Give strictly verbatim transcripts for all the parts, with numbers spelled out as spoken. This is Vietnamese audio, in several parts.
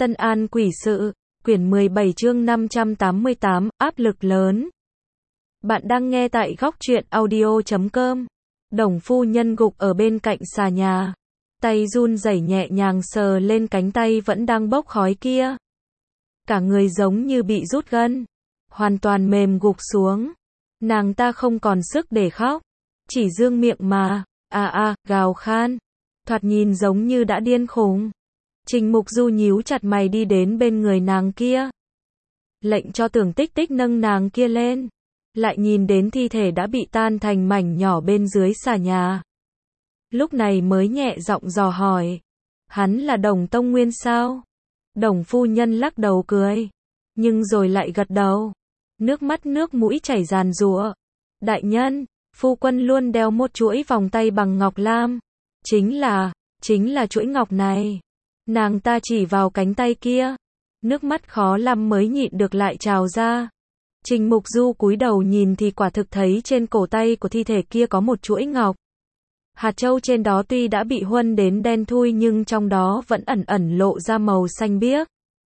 Tân An quỷ sự, quyển mười bảy chương năm trăm tám mươi tám, áp lực lớn. Bạn đang nghe tại góc truyện audio chấm com. Đồng phu nhân gục ở bên cạnh xà nhà. Tay run rẩy nhẹ nhàng sờ lên cánh tay vẫn đang bốc khói kia. Cả người giống như bị rút gân. Hoàn toàn mềm gục xuống. Nàng ta không còn sức để khóc. Chỉ dương miệng mà, à à, gào khan. Thoạt nhìn giống như đã điên khùng. Trình Mục Du nhíu chặt mày đi đến bên người nàng kia. Lệnh cho Tưởng Tích Tích nâng nàng kia lên. Lại nhìn đến thi thể đã bị tan thành mảnh nhỏ bên dưới xà nhà. Lúc này mới nhẹ giọng dò hỏi. Hắn là Đồng Tông Nguyên sao? Đồng phu nhân lắc đầu cười. Nhưng rồi lại gật đầu. Nước mắt nước mũi chảy ràn rụa. Đại nhân, phu quân luôn đeo một chuỗi vòng tay bằng ngọc lam. Chính là, chính là chuỗi ngọc này. Nàng ta chỉ vào cánh tay kia. Nước mắt khó lắm mới nhịn được lại trào ra. Trình Mục Du cúi đầu nhìn thì quả thực thấy trên cổ tay của thi thể kia có một chuỗi ngọc. Hạt châu trên đó tuy đã bị huân đến đen thui nhưng trong đó vẫn ẩn ẩn lộ ra màu xanh biếc.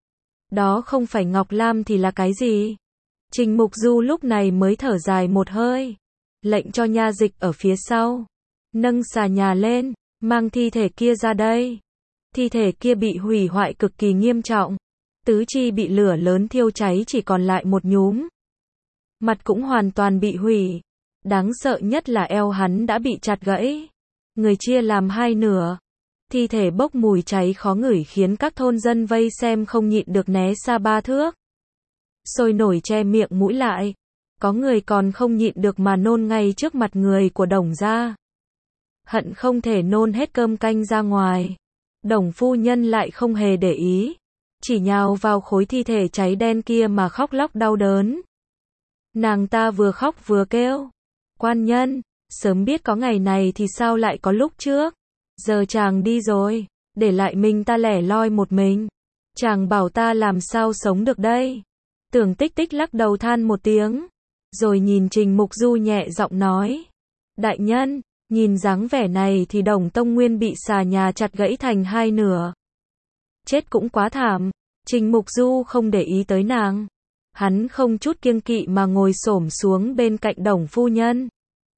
Đó không phải ngọc lam thì là cái gì? Trình Mục Du lúc này mới thở dài một hơi. Lệnh cho nha dịch ở phía sau. Nâng xà nhà lên, mang thi thể kia ra đây. Thi thể kia bị hủy hoại cực kỳ nghiêm trọng. Tứ chi bị lửa lớn thiêu cháy chỉ còn lại một nhúm. Mặt cũng hoàn toàn bị hủy. Đáng sợ nhất là eo hắn đã bị chặt gãy. Người chia làm hai nửa. Thi thể bốc mùi cháy khó ngửi khiến các thôn dân vây xem không nhịn được né xa ba thước. Sôi nổi che miệng mũi lại. Có người còn không nhịn được mà nôn ngay trước mặt người của Đồng gia. Hận không thể nôn hết cơm canh ra ngoài. Đồng phu nhân lại không hề để ý. Chỉ nhào vào khối thi thể cháy đen kia mà khóc lóc đau đớn. Nàng ta vừa khóc vừa kêu. Quan nhân, sớm biết có ngày này thì sao lại có lúc trước. Giờ chàng đi rồi, để lại mình ta lẻ loi một mình. Chàng bảo ta làm sao sống được đây. Tưởng Tích Tích lắc đầu than một tiếng. Rồi nhìn Trình Mục Du nhẹ giọng nói. Đại nhân, nhìn dáng vẻ này thì Đồng Tông Nguyên bị xà nhà chặt gãy thành hai nửa. Chết cũng quá thảm. Trình Mục Du không để ý tới nàng. Hắn không chút kiêng kỵ mà ngồi xổm xuống bên cạnh Đồng phu nhân.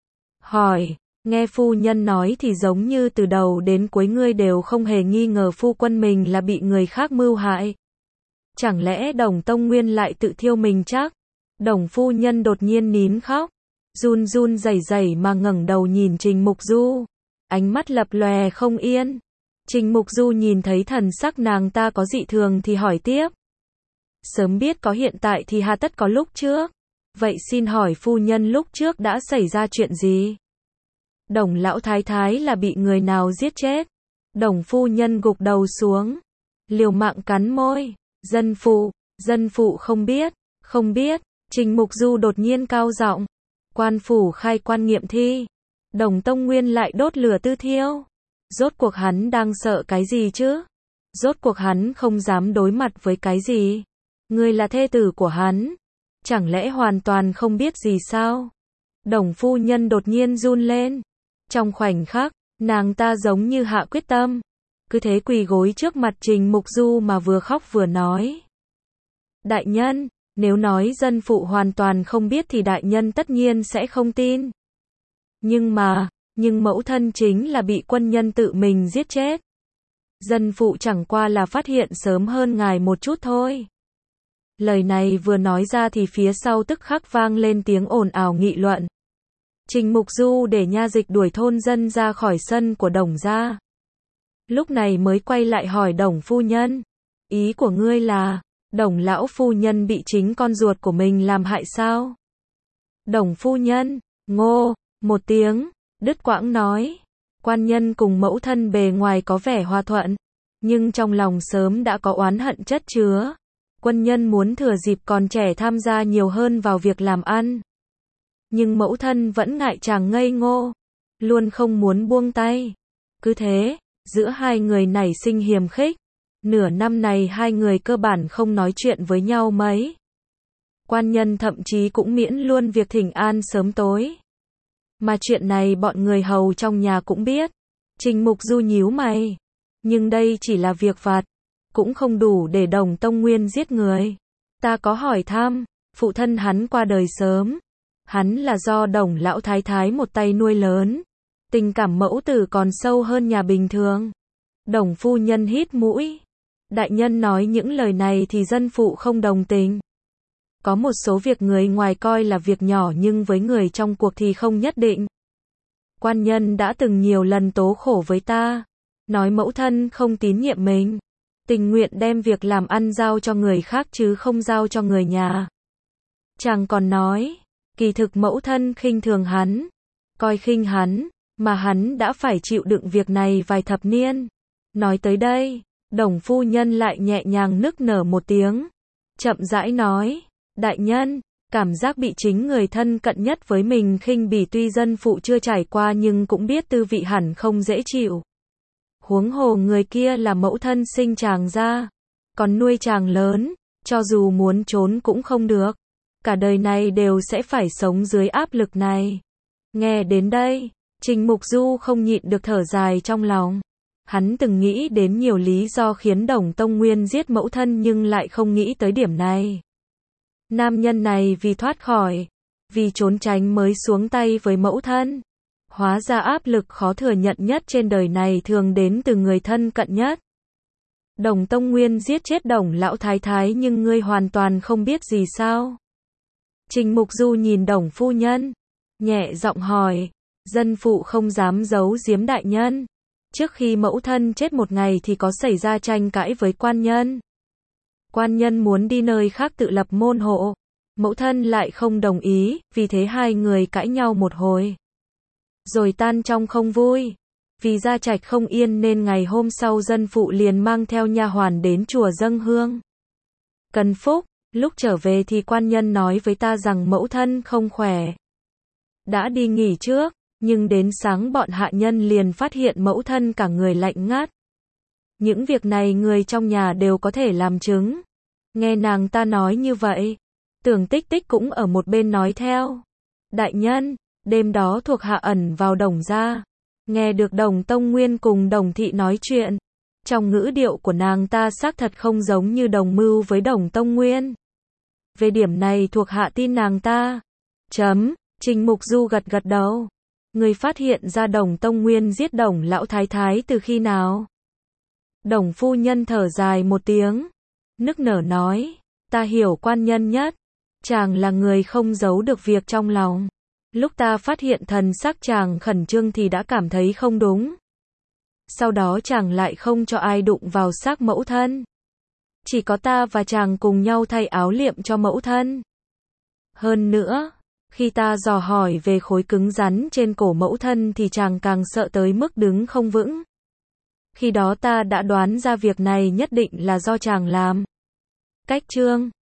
Hỏi, nghe phu nhân nói thì giống như từ đầu đến cuối ngươi đều không hề nghi ngờ phu quân mình là bị người khác mưu hại. Chẳng lẽ Đồng Tông Nguyên lại tự thiêu mình chắc? Đồng phu nhân đột nhiên nín khóc. Run run rẩy rẩy mà ngẩng đầu nhìn Trình Mục Du. Ánh mắt lập lòe không yên. Trình Mục Du nhìn thấy thần sắc nàng ta có dị thường thì hỏi tiếp. Sớm biết có hiện tại thì hà tất có lúc trước. Vậy xin hỏi phu nhân lúc trước đã xảy ra chuyện gì? Đồng lão thái thái là bị người nào giết chết? Đồng phu nhân gục đầu xuống. Liều mạng cắn môi. Dân phụ, dân phụ không biết, không biết. Trình Mục Du đột nhiên cao giọng. Quan phủ khai quan nghiệm thi. Đồng Tông Nguyên lại đốt lửa tư thiêu. Rốt cuộc hắn đang sợ cái gì chứ? Rốt cuộc hắn không dám đối mặt với cái gì? Ngươi là thê tử của hắn. Chẳng lẽ hoàn toàn không biết gì sao? Đồng phu nhân đột nhiên run lên. Trong khoảnh khắc, nàng ta giống như hạ quyết tâm. Cứ thế quỳ gối trước mặt Trình Mục Du mà vừa khóc vừa nói. Đại nhân, nếu nói dân phụ hoàn toàn không biết thì đại nhân tất nhiên sẽ không tin. Nhưng mà, nhưng mẫu thân chính là bị quân nhân tự mình giết chết. Dân phụ chẳng qua là phát hiện sớm hơn ngài một chút thôi. Lời này vừa nói ra thì phía sau tức khắc vang lên tiếng ồn ào nghị luận. Trình Mục Du để nha dịch đuổi thôn dân ra khỏi sân của Đồng gia. Lúc này mới quay lại hỏi Đồng phu nhân. Ý của ngươi là, Đồng lão phu nhân bị chính con ruột của mình làm hại sao? Đồng phu nhân, ngô, một tiếng, đứt quãng nói. Quan nhân cùng mẫu thân bề ngoài có vẻ hòa thuận. Nhưng trong lòng sớm đã có oán hận chất chứa. Quân nhân muốn thừa dịp còn trẻ tham gia nhiều hơn vào việc làm ăn. Nhưng mẫu thân vẫn ngại chàng ngây ngô. Luôn không muốn buông tay. Cứ thế, giữa hai người nảy sinh hiềm khích. Nửa năm này hai người cơ bản không nói chuyện với nhau mấy. Quan nhân thậm chí cũng miễn luôn việc thỉnh an sớm tối. Mà chuyện này bọn người hầu trong nhà cũng biết. Trình Mục Du nhíu mày. Nhưng đây chỉ là việc vặt. cũng không đủ để Đồng Tông Nguyên giết người. Ta có hỏi thăm, phụ thân hắn qua đời sớm. Hắn là do Đồng lão thái thái một tay nuôi lớn. Tình cảm mẫu tử còn sâu hơn nhà bình thường. Đồng phu nhân hít mũi. Đại nhân nói những lời này thì dân phụ không đồng tình. Có một số việc người ngoài coi là việc nhỏ nhưng với người trong cuộc thì không nhất định. Quan nhân đã từng nhiều lần tố khổ với ta. Nói mẫu thân không tín nhiệm mình. Tình nguyện đem việc làm ăn giao cho người khác chứ không giao cho người nhà. Chàng còn nói, kỳ thực mẫu thân khinh thường hắn. Coi khinh hắn, mà hắn đã phải chịu đựng việc này vài thập niên. Nói tới đây, Đồng phu nhân lại nhẹ nhàng nức nở một tiếng. Chậm rãi nói, đại nhân, cảm giác bị chính người thân cận nhất với mình khinh bỉ tuy dân phụ chưa trải qua nhưng cũng biết tư vị hẳn không dễ chịu. Huống hồ người kia là mẫu thân sinh chàng ra, còn nuôi chàng lớn, cho dù muốn trốn cũng không được. Cả đời này đều sẽ phải sống dưới áp lực này. Nghe đến đây, Trình Mục Du không nhịn được thở dài trong lòng. Hắn từng nghĩ đến nhiều lý do khiến Đồng Tông Nguyên giết mẫu thân nhưng lại không nghĩ tới điểm này. Nam nhân này vì thoát khỏi, vì trốn tránh mới xuống tay với mẫu thân. Hóa ra áp lực khó thừa nhận nhất trên đời này thường đến từ người thân cận nhất. Đồng Tông Nguyên giết chết Đồng lão thái thái nhưng ngươi hoàn toàn không biết gì sao? Trình Mục Du nhìn Đồng phu nhân, nhẹ giọng hỏi, dân phụ không dám giấu giếm đại nhân. Trước khi mẫu thân chết một ngày thì có xảy ra tranh cãi với quan nhân. Quan nhân muốn đi nơi khác tự lập môn hộ. Mẫu thân lại không đồng ý, vì thế hai người cãi nhau một hồi. Rồi tan trong không vui. Vì gia trạch không yên nên ngày hôm sau dân phụ liền mang theo nha hoàn đến chùa dâng hương. Cần phúc, lúc trở về thì quan nhân nói với ta rằng mẫu thân không khỏe. Đã đi nghỉ trước, nhưng đến sáng bọn hạ nhân liền phát hiện mẫu thân cả người lạnh ngắt. Những việc này người trong nhà đều có thể làm chứng. Nghe nàng ta nói như vậy, Tưởng Tích Tích cũng ở một bên nói theo. Đại nhân, đêm đó thuộc hạ ẩn vào Đồng gia, nghe được Đồng Tông Nguyên cùng Đồng thị nói chuyện. Trong ngữ điệu của nàng ta xác thật không giống như đồng mưu với Đồng Tông Nguyên. Về điểm này thuộc hạ tin nàng ta. Chấm, Trình Mục Du gật gật đầu. Người phát hiện ra Đồng Tông Nguyên giết Đồng lão thái thái từ khi nào? Đồng phu nhân thở dài một tiếng, nức nở nói, ta hiểu quan nhân nhất. Chàng là người không giấu được việc trong lòng. Lúc ta phát hiện thần sắc chàng khẩn trương thì đã cảm thấy không đúng. Sau đó chàng lại không cho ai đụng vào xác mẫu thân. Chỉ có ta và chàng cùng nhau thay áo liệm cho mẫu thân. Hơn nữa, khi ta dò hỏi về khối cứng rắn trên cổ mẫu thân thì chàng càng sợ tới mức đứng không vững. Khi đó ta đã đoán ra việc này nhất định là do chàng làm. Cách chương